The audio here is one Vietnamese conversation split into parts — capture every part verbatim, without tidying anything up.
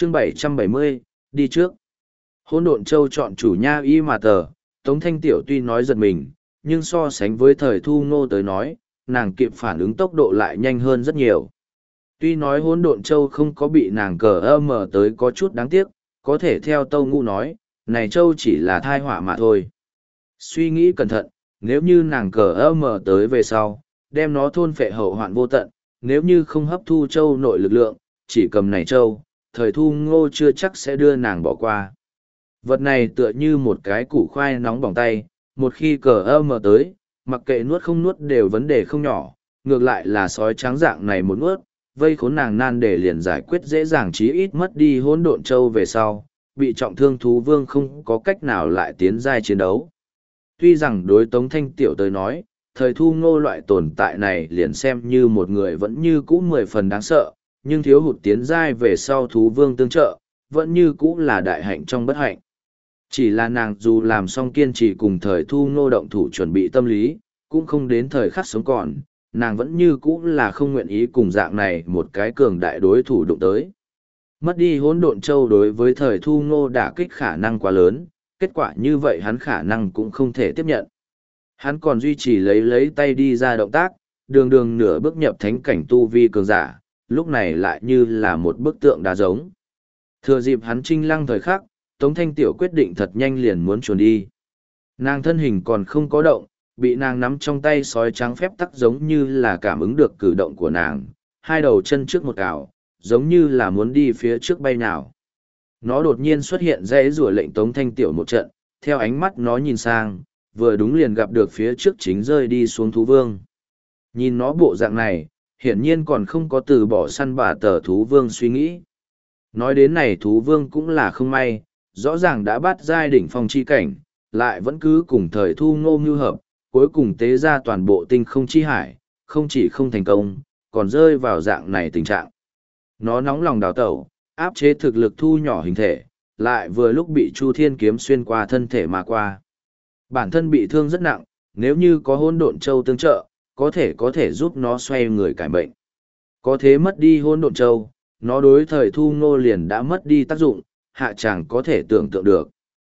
chương bảy trăm bảy mươi, đi trước. Hỗn độn châu chọn chủ nha y mà tờ, Tống Thanh Tiểu tuy nói giật mình, nhưng so sánh với thời thu ngô tới nói, nàng kịp phản ứng tốc độ lại nhanh hơn rất nhiều. Tuy nói hỗn độn châu không có bị nàng cờ ơ mở tới có chút đáng tiếc, có thể theo Tâu Ngũ nói, này châu chỉ là thai họa mà thôi. Suy nghĩ cẩn thận, nếu như nàng cờ ơ mở tới về sau, đem nó thôn phệ hậu hoạn vô tận, nếu như không hấp thu châu nội lực lượng, chỉ cầm này châu, thời thu ngô chưa chắc sẽ đưa nàng bỏ qua. Vật này tựa như một cái củ khoai nóng bỏng tay, một khi cờ ơ mở tới, mặc kệ nuốt không nuốt đều vấn đề không nhỏ, ngược lại là sói trắng dạng này một nuốt, vây khốn nàng nan để liền giải quyết dễ dàng chí ít mất đi hỗn độn châu về sau, bị trọng thương thú vương không có cách nào lại tiến giai chiến đấu. Tuy rằng đối Tống Thanh Tiểu tới nói, thời thu ngô loại tồn tại này liền xem như một người vẫn như cũ mười phần đáng sợ, nhưng thiếu hụt tiến giai về sau thú vương tương trợ, vẫn như cũ là đại hạnh trong bất hạnh. Chỉ là nàng dù làm xong kiên trì cùng thời thu ngô động thủ chuẩn bị tâm lý, cũng không đến thời khắc sống còn, nàng vẫn như cũ là không nguyện ý cùng dạng này một cái cường đại đối thủ đụng tới. Mất đi hỗn độn châu đối với thời thu ngô đả kích khả năng quá lớn, kết quả như vậy hắn khả năng cũng không thể tiếp nhận. Hắn còn duy trì lấy lấy tay đi ra động tác, đường đường nửa bước nhập thánh cảnh tu vi cường giả, lúc này lại như là một bức tượng đá giống. Thừa dịp hắn trinh lăng thời khắc, Tống Thanh Tiểu quyết định thật nhanh liền muốn chuồn đi. Nàng thân hình còn không có động, bị nàng nắm trong tay sói trắng phép tắc giống như là cảm ứng được cử động của nàng, hai đầu chân trước một cào, giống như là muốn đi phía trước bay nào. Nó đột nhiên xuất hiện dãy rủa lệnh Tống Thanh Tiểu một trận, theo ánh mắt nó nhìn sang, vừa đúng liền gặp được phía trước chính rơi đi xuống thú vương. Nhìn nó bộ dạng này, hiển nhiên còn không có từ bỏ săn bả tờ thú vương suy nghĩ. Nói đến này thú vương cũng là không may, rõ ràng đã bắt giai đỉnh phong chi cảnh, lại vẫn cứ cùng thời thu ngô mưu hợp, cuối cùng tế ra toàn bộ tinh không chi hải, không chỉ không thành công, còn rơi vào dạng này tình trạng. Nó nóng lòng đào tẩu, áp chế thực lực thu nhỏ hình thể, lại vừa lúc bị Chu Thiên kiếm xuyên qua thân thể mà qua. Bản thân bị thương rất nặng, nếu như có hỗn độn châu tương trợ, có thể có thể giúp nó xoay người cải bệnh. Có thế mất đi hỗn độn châu, nó đối thời thu ngô liền đã mất đi tác dụng, hạ chẳng có thể tưởng tượng được.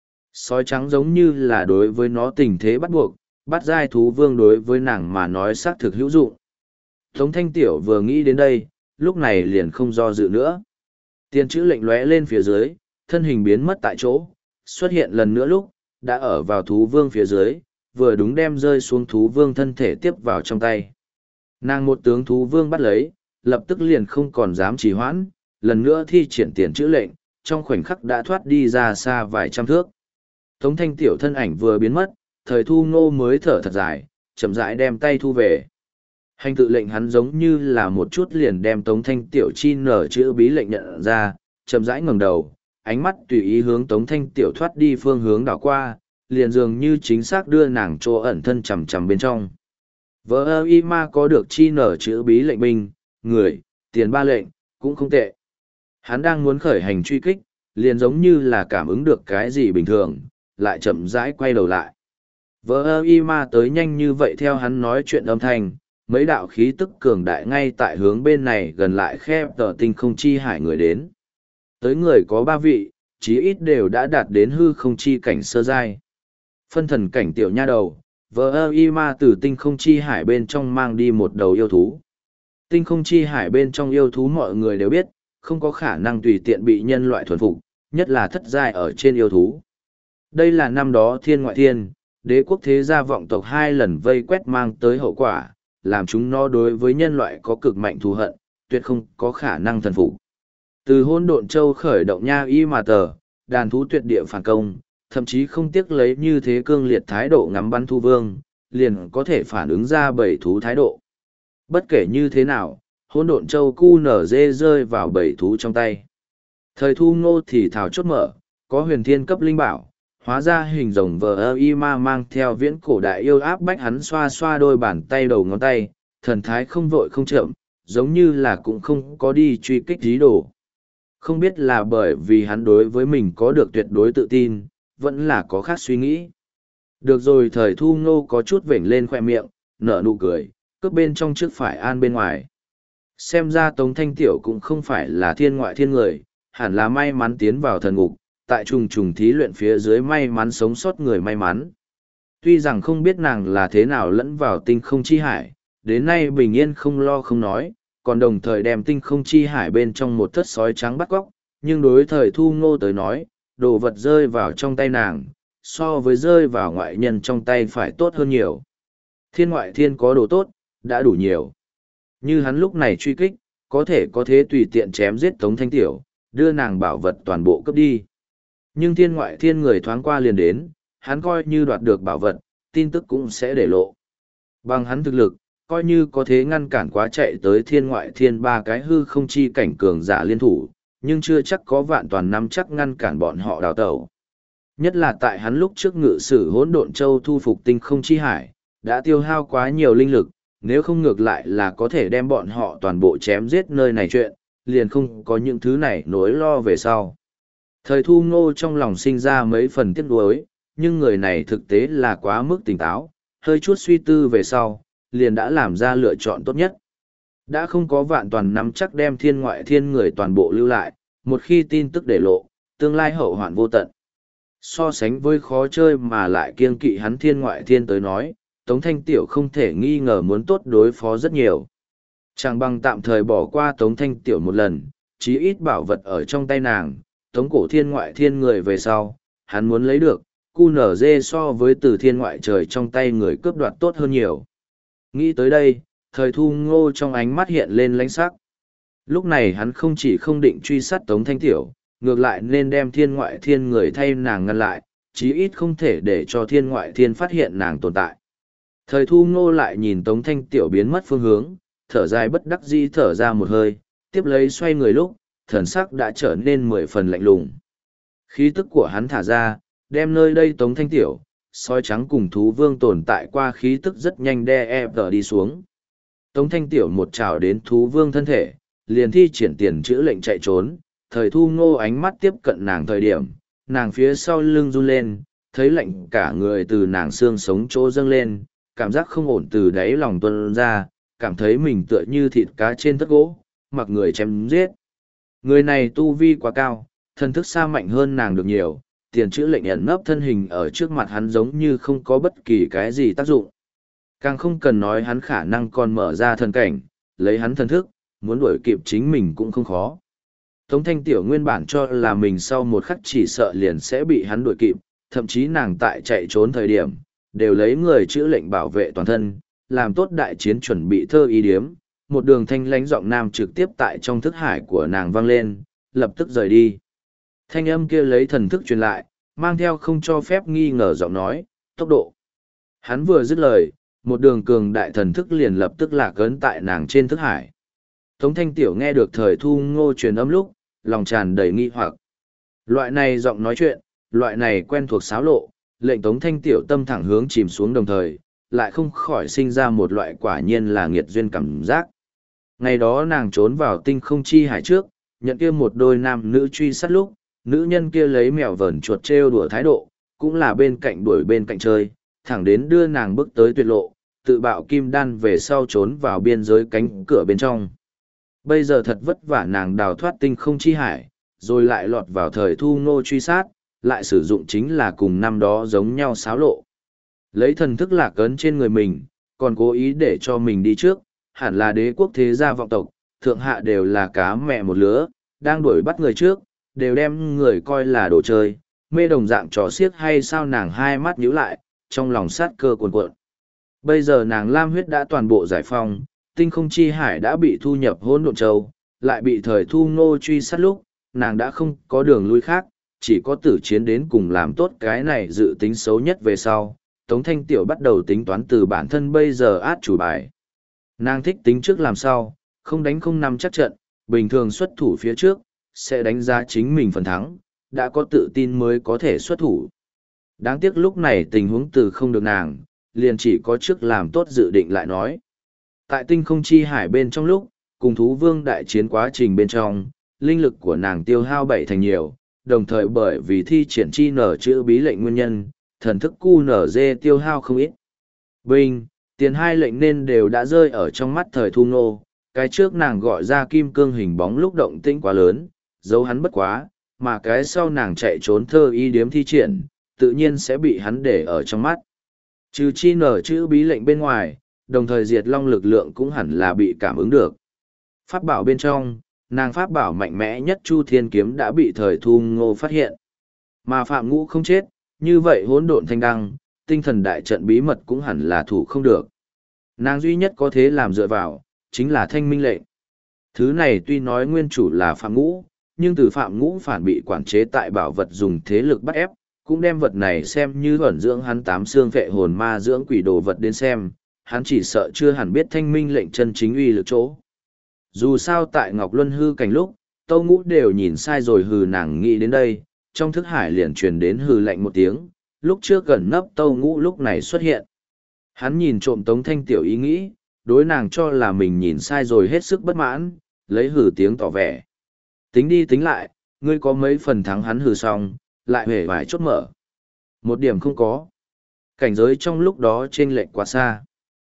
Sói trắng giống như là đối với nó tình thế bắt buộc, bắt giai thú vương đối với nàng mà nói xác thực hữu dụng. Tống Thanh Tiểu vừa nghĩ đến đây, lúc này liền không do dự nữa. Tiền chữ lệnh lóe lên phía dưới, thân hình biến mất tại chỗ, xuất hiện lần nữa lúc, đã ở vào thú vương phía dưới, vừa đúng đem rơi xuống thú vương thân thể tiếp vào trong tay. Nàng một tướng thú vương bắt lấy, lập tức liền không còn dám trì hoãn, lần nữa thi triển tiền chữ lệnh, trong khoảnh khắc đã thoát đi ra xa vài trăm thước. Tống Thanh Tiểu thân ảnh vừa biến mất, thời thu ngô mới thở thật dài, chậm rãi đem tay thu về. Hành tự lệnh hắn giống như là một chút liền đem Tống Thanh Tiểu chi nở chữ bí lệnh nhận ra, chậm rãi ngẩng đầu, ánh mắt tùy ý hướng Tống Thanh Tiểu thoát đi phương hướng đảo qua, liền dường như chính xác đưa nàng chỗ ẩn thân chằm chằm bên trong. Vợ ơ y ma có được chi nở chữ bí lệnh binh, người, tiền ba lệnh, cũng không tệ. Hắn đang muốn khởi hành truy kích, liền giống như là cảm ứng được cái gì bình thường, lại chậm rãi quay đầu lại. Vợ ơ y ma tới nhanh như vậy theo hắn nói chuyện âm thanh, mấy đạo khí tức cường đại ngay tại hướng bên này gần lại khe tờ tinh không chi hải người đến. Tới người có ba vị, chí ít đều đã đạt đến hư không chi cảnh sơ giai. Phân thần cảnh tiểu nha đầu, vợ ơ y ma từ tinh không chi hải bên trong mang đi một đầu yêu thú. Tinh không chi hải bên trong yêu thú mọi người đều biết, không có khả năng tùy tiện bị nhân loại thuần phục, nhất là thất giai ở trên yêu thú. Đây là năm đó thiên ngoại thiên, đế quốc thế gia vọng tộc hai lần vây quét mang tới hậu quả, làm chúng nó đối với nhân loại có cực mạnh thù hận, tuyệt không có khả năng thần phục. Từ hôn độn châu khởi động nha y mà tờ, đàn thú tuyệt địa phản công, thậm chí không tiếc lấy như thế cương liệt thái độ ngắm bắn thu vương, liền có thể phản ứng ra bảy thú thái độ. Bất kể như thế nào, hôn độn châu cu nở dê rơi vào bảy thú trong tay. Thời thu ngô thì thảo chốt mở, có huyền thiên cấp linh bảo, hóa ra hình rồng vờ ơ y ma mang theo viễn cổ đại yêu áp bách hắn xoa xoa đôi bàn tay đầu ngón tay, thần thái không vội không chậm, giống như là cũng không có đi truy kích dí đồ. Không biết là bởi vì hắn đối với mình có được tuyệt đối tự tin, vẫn là có khác suy nghĩ. Được rồi, thời thu ngô có chút vểnh lên khoe miệng, nở nụ cười, cướp bên trong trước phải an bên ngoài. Xem ra Tống Thanh Tiểu cũng không phải là thiên ngoại thiên người, hẳn là may mắn tiến vào thần ngục, tại trùng trùng thí luyện phía dưới may mắn sống sót người may mắn. Tuy rằng không biết nàng là thế nào lẫn vào tinh không chi hải, đến nay bình yên không lo không nói, còn đồng thời đem tinh không chi hải bên trong một thất sói trắng bắt cóc, nhưng đối thời Thu Ngô tới nói, đồ vật rơi vào trong tay nàng, so với rơi vào ngoại nhân trong tay phải tốt hơn nhiều. Thiên ngoại thiên có đồ tốt, đã đủ nhiều. Như hắn lúc này truy kích, có thể có thế tùy tiện chém giết Tống Thanh Tiểu, đưa nàng bảo vật toàn bộ cướp đi. Nhưng thiên ngoại thiên người thoáng qua liền đến, hắn coi như đoạt được bảo vật, tin tức cũng sẽ để lộ. Bằng hắn thực lực, coi như có thế ngăn cản quá chạy tới thiên ngoại thiên ba cái hư không chi cảnh cường giả liên thủ, nhưng chưa chắc có vạn toàn nắm chắc ngăn cản bọn họ đào tẩu. Nhất là tại hắn lúc trước ngự sử hỗn độn châu thu phục tinh không chi hải, đã tiêu hao quá nhiều linh lực, nếu không ngược lại là có thể đem bọn họ toàn bộ chém giết nơi này chuyện, liền không có những thứ này nỗi lo về sau. Thời Thu Ngô trong lòng sinh ra mấy phần tiếc nuối, nhưng người này thực tế là quá mức tỉnh táo, hơi chút suy tư về sau, liền đã làm ra lựa chọn tốt nhất. Đã không có vạn toàn nắm chắc đem thiên ngoại thiên người toàn bộ lưu lại, một khi tin tức để lộ, tương lai hậu hoạn vô tận. So sánh với khó chơi mà lại kiêng kỵ hắn thiên ngoại thiên tới nói, Tống Thanh Tiểu không thể nghi ngờ muốn tốt đối phó rất nhiều. Chẳng bằng tạm thời bỏ qua Tống Thanh Tiểu một lần, chí ít bảo vật ở trong tay nàng, Tống cổ thiên ngoại thiên người về sau, hắn muốn lấy được, cu nở dê so với từ thiên ngoại trời trong tay người cướp đoạt tốt hơn nhiều. Nghĩ tới đây, thời Thu Ngô trong ánh mắt hiện lên lãnh sắc. Lúc này hắn không chỉ không định truy sát Tống Thanh Tiểu, ngược lại nên đem thiên ngoại thiên người thay nàng ngăn lại, chí ít không thể để cho thiên ngoại thiên phát hiện nàng tồn tại. Thời Thu Ngô lại nhìn Tống Thanh Tiểu biến mất phương hướng, thở dài bất đắc dĩ thở ra một hơi, tiếp lấy xoay người lúc, thần sắc đã trở nên mười phần lạnh lùng. Khí tức của hắn thả ra, đem nơi đây Tống Thanh Tiểu, sói trắng cùng thú vương tồn tại qua khí tức rất nhanh đe ép đi xuống. Tống Thanh Tiểu một trào đến thú vương thân thể, liền thi triển tiền chữ lệnh chạy trốn, thời Thu Ngô ánh mắt tiếp cận nàng thời điểm, nàng phía sau lưng run lên, thấy lạnh cả người từ nàng xương sống chỗ dâng lên, cảm giác không ổn từ đáy lòng tuôn ra, cảm thấy mình tựa như thịt cá trên tất gỗ, mặc người chém giết. Người này tu vi quá cao, thần thức xa mạnh hơn nàng được nhiều, tiền chữ lệnh ẩn nấp thân hình ở trước mặt hắn giống như không có bất kỳ cái gì tác dụng. Càng không cần nói hắn khả năng còn mở ra thần cảnh, lấy hắn thần thức, muốn đuổi kịp chính mình cũng không khó. Tống Thanh Tiểu nguyên bản cho là mình sau một khắc chỉ sợ liền sẽ bị hắn đuổi kịp, thậm chí nàng tại chạy trốn thời điểm, đều lấy người chữ lệnh bảo vệ toàn thân, làm tốt đại chiến chuẩn bị thơ ý điếm, một đường thanh lãnh giọng nam trực tiếp tại trong thức hải của nàng vang lên, lập tức rời đi. Thanh âm kia lấy thần thức truyền lại, mang theo không cho phép nghi ngờ giọng nói, tốc độ. Hắn vừa dứt lời, một đường cường đại thần thức liền lập tức lạc ấn tại nàng trên thức hải. Tống Thanh Tiểu nghe được thời Thu Ngô truyền âm lúc, lòng tràn đầy nghi hoặc. Loại này giọng nói chuyện, loại này quen thuộc xáo lộ, lệnh Tống Thanh Tiểu tâm thẳng hướng chìm xuống đồng thời, lại không khỏi sinh ra một loại quả nhiên là nghiệt duyên cảm giác. Ngày đó nàng trốn vào tinh không chi hải trước, nhận kia một đôi nam nữ truy sát lúc, nữ nhân kia lấy mèo vờn chuột trêu đùa thái độ, cũng là bên cạnh đuổi bên cạnh chơi, thẳng đến đưa nàng bước tới tuyệt lộ, tự bạo kim đan về sau trốn vào biên giới cánh cửa bên trong. Bây giờ thật vất vả nàng đào thoát tinh không chi hải, rồi lại lọt vào thời Thu Ngô truy sát, lại sử dụng chính là cùng năm đó giống nhau xáo lộ. Lấy thần thức lạc ấn trên người mình, còn cố ý để cho mình đi trước, hẳn là đế quốc thế gia vọng tộc, thượng hạ đều là cá mẹ một lứa, đang đuổi bắt người trước, đều đem người coi là đồ chơi, mê đồng dạng trò xiếc hay sao nàng hai mắt nhíu lại, trong lòng sát cơ cuồn cuộn. Bây giờ nàng lam huyết đã toàn bộ giải phong, tinh không chi hải đã bị thu nhập hỗn độn châu, lại bị thời Thu Ngô truy sát lúc, nàng đã không có đường lui khác, chỉ có tử chiến đến cùng làm tốt cái này dự tính xấu nhất về sau. Tống Thanh Tiểu bắt đầu tính toán từ bản thân bây giờ át chủ bài. Nàng thích tính trước làm sao, không đánh không nắm chắc trận, bình thường xuất thủ phía trước, sẽ đánh giá chính mình phần thắng, đã có tự tin mới có thể xuất thủ. Đáng tiếc lúc này tình huống từ không được nàng, liền chỉ có trước làm tốt dự định lại nói. Tại tinh không chi hải bên trong lúc, cùng thú vương đại chiến quá trình bên trong, linh lực của nàng tiêu hao bảy thành nhiều, đồng thời bởi vì thi triển chi nở chữ bí lệnh nguyên nhân, thần thức cu nở dê tiêu hao không ít. Bình, tiền hai lệnh nên đều đã rơi ở trong mắt thời Thu Ngô, cái trước nàng gọi ra kim cương hình bóng lúc động tĩnh quá lớn, giấu hắn bất quá, mà cái sau nàng chạy trốn thơ y điếm thi triển, tự nhiên sẽ bị hắn để ở trong mắt. Trừ chi nở chữ bí lệnh bên ngoài, đồng thời diệt long lực lượng cũng hẳn là bị cảm ứng được. Pháp bảo bên trong, nàng pháp bảo mạnh mẽ nhất Chu Thiên Kiếm đã bị thời thu ngô phát hiện. Mà Phạm Ngũ không chết, như vậy hỗn độn thanh đăng, tinh thần đại trận bí mật cũng hẳn là thủ không được. Nàng duy nhất có thể làm dựa vào, chính là thanh minh lệnh. Thứ này tuy nói nguyên chủ là Phạm Ngũ, nhưng từ Phạm Ngũ phản bị quản chế tại bảo vật dùng thế lực bắt ép, cũng đem vật này xem như ẩn dưỡng hắn tám xương vệ hồn ma dưỡng quỷ đồ vật đến xem, hắn chỉ sợ chưa hẳn biết thanh minh lệnh chân chính uy lực chỗ. Dù sao tại Ngọc Luân hư cảnh lúc, Tâu Ngũ đều nhìn sai rồi hừ nàng nghĩ đến đây, trong thức hải liền truyền đến hừ lạnh một tiếng, lúc trước gần nấp Tâu Ngũ lúc này xuất hiện. Hắn nhìn trộm Tống Thanh Tiểu ý nghĩ, đối nàng cho là mình nhìn sai rồi hết sức bất mãn, lấy hừ tiếng tỏ vẻ. Tính đi tính lại, ngươi có mấy phần thắng hắn hừ xong, lại hề vài chốt mở. Một điểm không có. Cảnh giới trong lúc đó chênh lệch quá xa.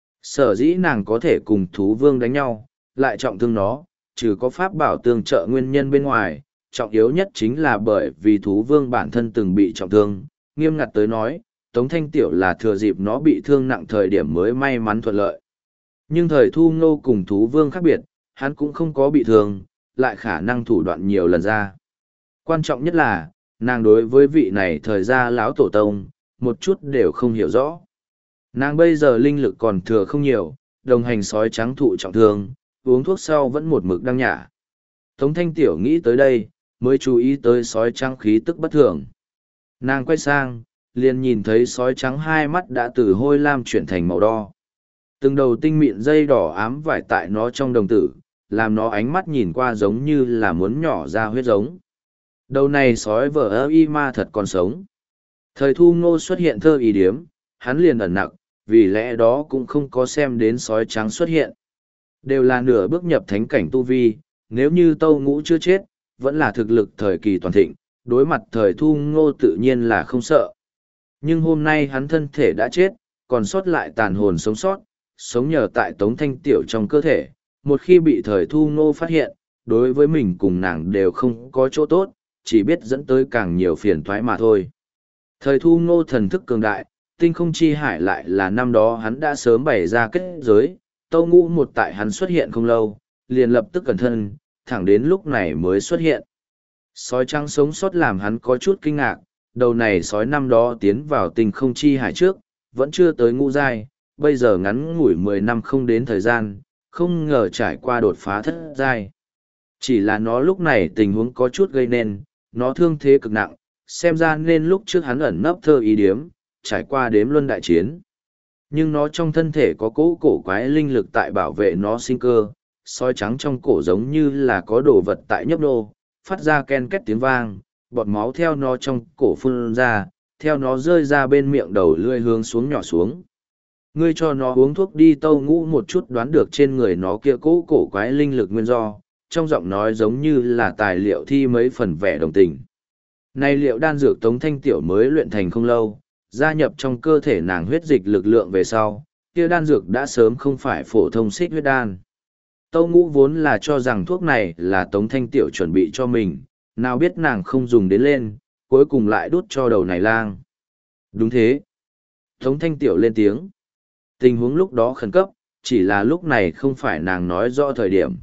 Sở dĩ nàng có thể cùng thú vương đánh nhau, lại trọng thương nó, trừ có pháp bảo tương trợ nguyên nhân bên ngoài, trọng yếu nhất chính là bởi vì thú vương bản thân từng bị trọng thương, nghiêm ngặt tới nói, Tống Thanh Tiểu là thừa dịp nó bị thương nặng thời điểm mới may mắn thuận lợi. Nhưng thời thu ngô cùng thú vương khác biệt, hắn cũng không có bị thương, lại khả năng thủ đoạn nhiều lần ra. Quan trọng nhất là, nàng đối với vị này thời gia lão tổ tông, một chút đều không hiểu rõ. Nàng bây giờ linh lực còn thừa không nhiều, đồng hành sói trắng thụ trọng thương, uống thuốc sau vẫn một mực đang nhả. Tống Thanh Tiểu nghĩ tới đây, mới chú ý tới sói trắng khí tức bất thường. Nàng quay sang, liền nhìn thấy sói trắng hai mắt đã từ hôi lam chuyển thành màu đo. Từng đầu tinh mịn dây đỏ ám vải tại nó trong đồng tử, làm nó ánh mắt nhìn qua giống như là muốn nhỏ ra huyết giống. Đầu này sói vờ ơ y ma thật còn sống. Thời thu ngô xuất hiện thơ y điếm, hắn liền ẩn nặc, vì lẽ đó cũng không có xem đến sói trắng xuất hiện. Đều là nửa bước nhập thánh cảnh tu vi, nếu như Tâu Ngũ chưa chết, vẫn là thực lực thời kỳ toàn thịnh, đối mặt thời thu ngô tự nhiên là không sợ. Nhưng hôm nay hắn thân thể đã chết, còn sót lại tàn hồn sống sót, sống nhờ tại Tống Thanh Tiểu trong cơ thể, một khi bị thời thu ngô phát hiện, đối với mình cùng nàng đều không có chỗ tốt, chỉ biết dẫn tới càng nhiều phiền toái mà thôi. Thời thu ngô thần thức cường đại, tinh không chi hải lại là năm đó hắn đã sớm bày ra kết giới, Tâu Ngũ một tại hắn xuất hiện không lâu, liền lập tức cẩn thân, thẳng đến lúc này mới xuất hiện. Sói trắng sống sót làm hắn có chút kinh ngạc, đầu này sói năm đó tiến vào tinh không chi hải trước, vẫn chưa tới ngũ giai, bây giờ ngắn ngủi mười năm không đến thời gian, không ngờ trải qua đột phá thất giai. Chỉ là nó lúc này tình huống có chút gây nên, nó thương thế cực nặng, xem ra nên lúc trước hắn ẩn nấp thơ ý điếm, trải qua đếm luân đại chiến. Nhưng nó trong thân thể có cỗ cổ quái linh lực tại bảo vệ nó sinh cơ, sói trắng trong cổ giống như là có đồ vật tại nhấp nô, phát ra ken két tiếng vang, bọt máu theo nó trong cổ phun ra, theo nó rơi ra bên miệng đầu lươi hướng xuống nhỏ xuống. Ngươi cho nó uống thuốc đi. Tâu Ngũ một chút đoán được trên người nó kia cỗ cổ quái linh lực nguyên do, trong giọng nói giống như là tài liệu thi mấy phần vẻ đồng tình. Này liệu đan dược Tống Thanh Tiểu mới luyện thành không lâu, gia nhập trong cơ thể nàng huyết dịch lực lượng về sau, kia đan dược đã sớm không phải phổ thông xích huyết đan. Tâu Ngũ vốn là cho rằng thuốc này là Tống Thanh Tiểu chuẩn bị cho mình, nào biết nàng không dùng đến lên, cuối cùng lại đút cho đầu này lang. Đúng thế. Tống Thanh Tiểu lên tiếng. Tình huống lúc đó khẩn cấp, chỉ là lúc này không phải nàng nói rõ thời điểm.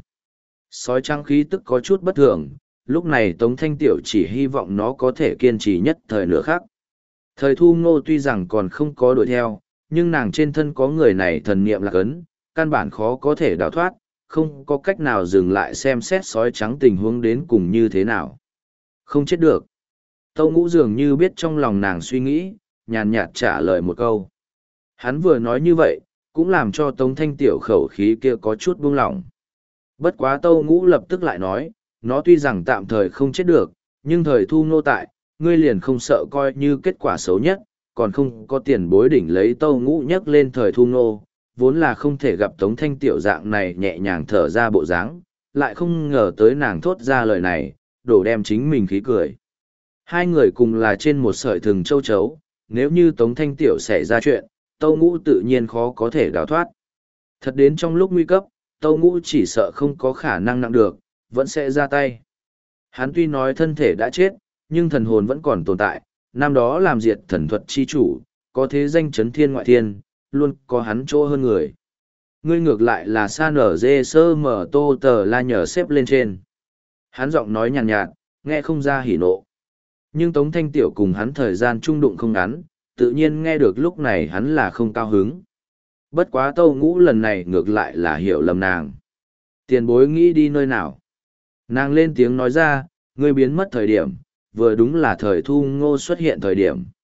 Sói trắng khí tức có chút bất thường, lúc này Tống Thanh Tiểu chỉ hy vọng nó có thể kiên trì nhất thời nửa khác. Thời thu ngô tuy rằng còn không có đuổi theo, nhưng nàng trên thân có người này thần niệm lạc ấn, căn bản khó có thể đào thoát, không có cách nào dừng lại xem xét sói trắng tình huống đến cùng như thế nào. Không chết được. Tâu Ngũ dường như biết trong lòng nàng suy nghĩ, nhàn nhạt trả lời một câu. Hắn vừa nói như vậy, cũng làm cho Tống Thanh Tiểu khẩu khí kia có chút buông lỏng. Bất quá Tâu Ngũ lập tức lại nói, nó tuy rằng tạm thời không chết được, nhưng thời thu ngô tại, ngươi liền không sợ coi như kết quả xấu nhất, còn không có tiền bối đỉnh lấy Tâu Ngũ nhắc lên thời thu ngô, vốn là không thể gặp Tống Thanh Tiểu dạng này nhẹ nhàng thở ra bộ dáng, lại không ngờ tới nàng thốt ra lời này, đổ đem chính mình khí cười. Hai người cùng là trên một sợi thừng châu chấu, nếu như Tống Thanh Tiểu xảy ra chuyện, Tâu Ngũ tự nhiên khó có thể đào thoát. Thật đến trong lúc nguy cấp, Tâu Ngũ chỉ sợ không có khả năng nặng được, vẫn sẽ ra tay. Hắn tuy nói thân thể đã chết, nhưng thần hồn vẫn còn tồn tại, năm đó làm diệt thần thuật chi chủ, có thế danh chấn thiên ngoại thiên, luôn có hắn chỗ hơn người. Ngươi ngược lại là sa nở dê sơ mở tô tờ la nhờ xếp lên trên. Hắn giọng nói nhàn nhạt, nhạt, nghe không ra hỉ nộ. Nhưng Tống Thanh Tiểu cùng hắn thời gian trung đụng không ngắn, tự nhiên nghe được lúc này hắn là không cao hứng. Bất quá Tâu Ngũ lần này ngược lại là hiểu lầm nàng. Tiền bối nghĩ đi nơi nào? Nàng lên tiếng nói ra, ngươi biến mất thời điểm, vừa đúng là thời thu ngô xuất hiện thời điểm.